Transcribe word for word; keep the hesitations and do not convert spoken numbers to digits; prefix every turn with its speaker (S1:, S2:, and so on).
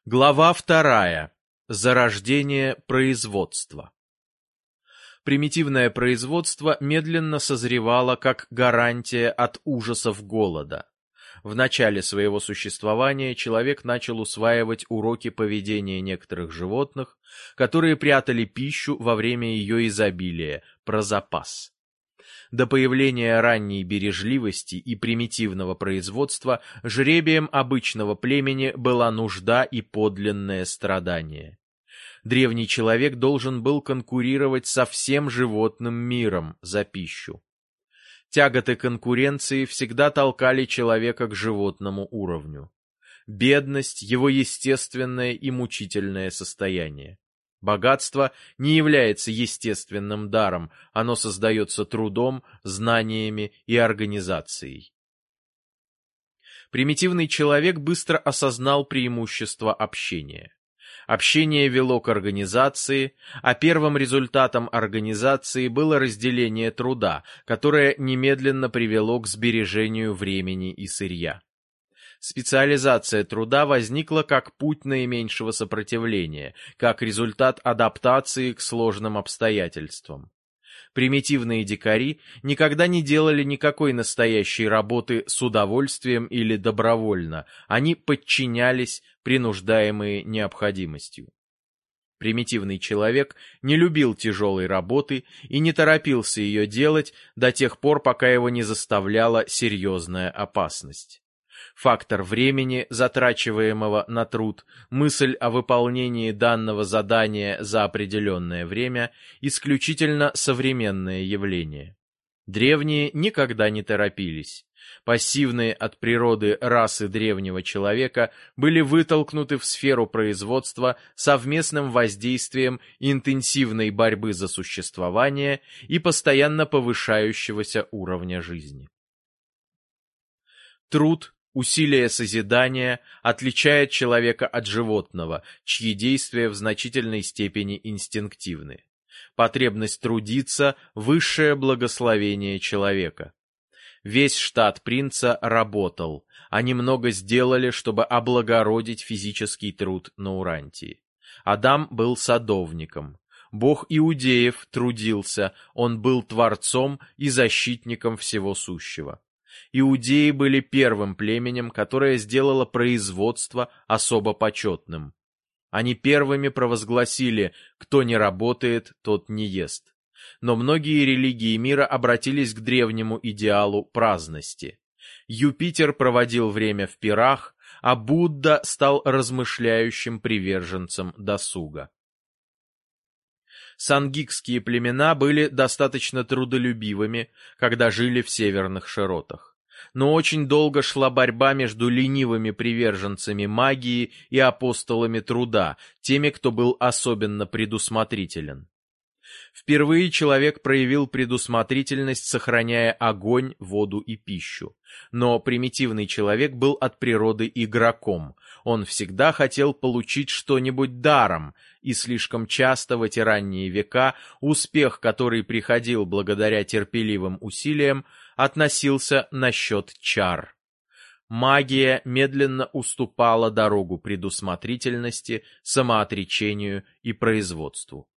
S1: Глава вторая. Зарождение производства. Примитивное производство медленно созревало как гарантия от ужасов голода. В начале своего существования человек начал усваивать уроки поведения некоторых животных, которые прятали пищу во время ее изобилия, про запас. До появления ранней бережливости и примитивного производства жребием обычного племени была нужда и подлинное страдание. Древний человек должен был конкурировать со всем животным миром за пищу. Тяготы конкуренции всегда толкали человека к животному уровню. Бедность — его естественное и мучительное состояние. Богатство не является естественным даром, оно создается трудом, знаниями и организацией. Примитивный человек быстро осознал преимущество общения. Общение вело к организации, а первым результатом организации было разделение труда, которое немедленно привело к сбережению времени и сырья. Специализация труда возникла как путь наименьшего сопротивления, как результат адаптации к сложным обстоятельствам. Примитивные дикари никогда не делали никакой настоящей работы с удовольствием или добровольно, они подчинялись, принуждаемые необходимостью. Примитивный человек не любил тяжелой работы и не торопился ее делать до тех пор, пока его не заставляла серьезная опасность. Фактор времени, затрачиваемого на труд, мысль о выполнении данного задания за определенное время – исключительно современное явление. Древние никогда не торопились. Пассивные от природы расы древнего человека были вытолкнуты в сферу производства совместным воздействием интенсивной борьбы за существование и постоянно повышающегося уровня жизни. Труд, усилие созидания отличает человека от животного, чьи действия в значительной степени инстинктивны. Потребность трудиться – высшее благословение человека. Весь штат принца работал, они много сделали, чтобы облагородить физический труд на Урантии. Адам был садовником. Бог иудеев трудился, он был творцом и защитником всего сущего. Иудеи были первым племенем, которое сделало производство особо почетным. Они первыми провозгласили: кто не работает, тот не ест. Но многие религии мира обратились к древнему идеалу праздности. Юпитер проводил время в пирах, а Будда стал размышляющим приверженцем досуга. Сангикские племена были достаточно трудолюбивыми, когда жили в северных широтах. Но очень долго шла борьба между ленивыми приверженцами магии и апостолами труда, теми, кто был особенно предусмотрителен. Впервые человек проявил предусмотрительность, сохраняя огонь, воду и пищу. Но примитивный человек был от природы игроком. Он всегда хотел получить что-нибудь даром, и слишком часто в эти ранние века успех, который приходил благодаря терпеливым усилиям, относился на счет чар. Магия медленно уступала дорогу предусмотрительности, самоотречению и производству.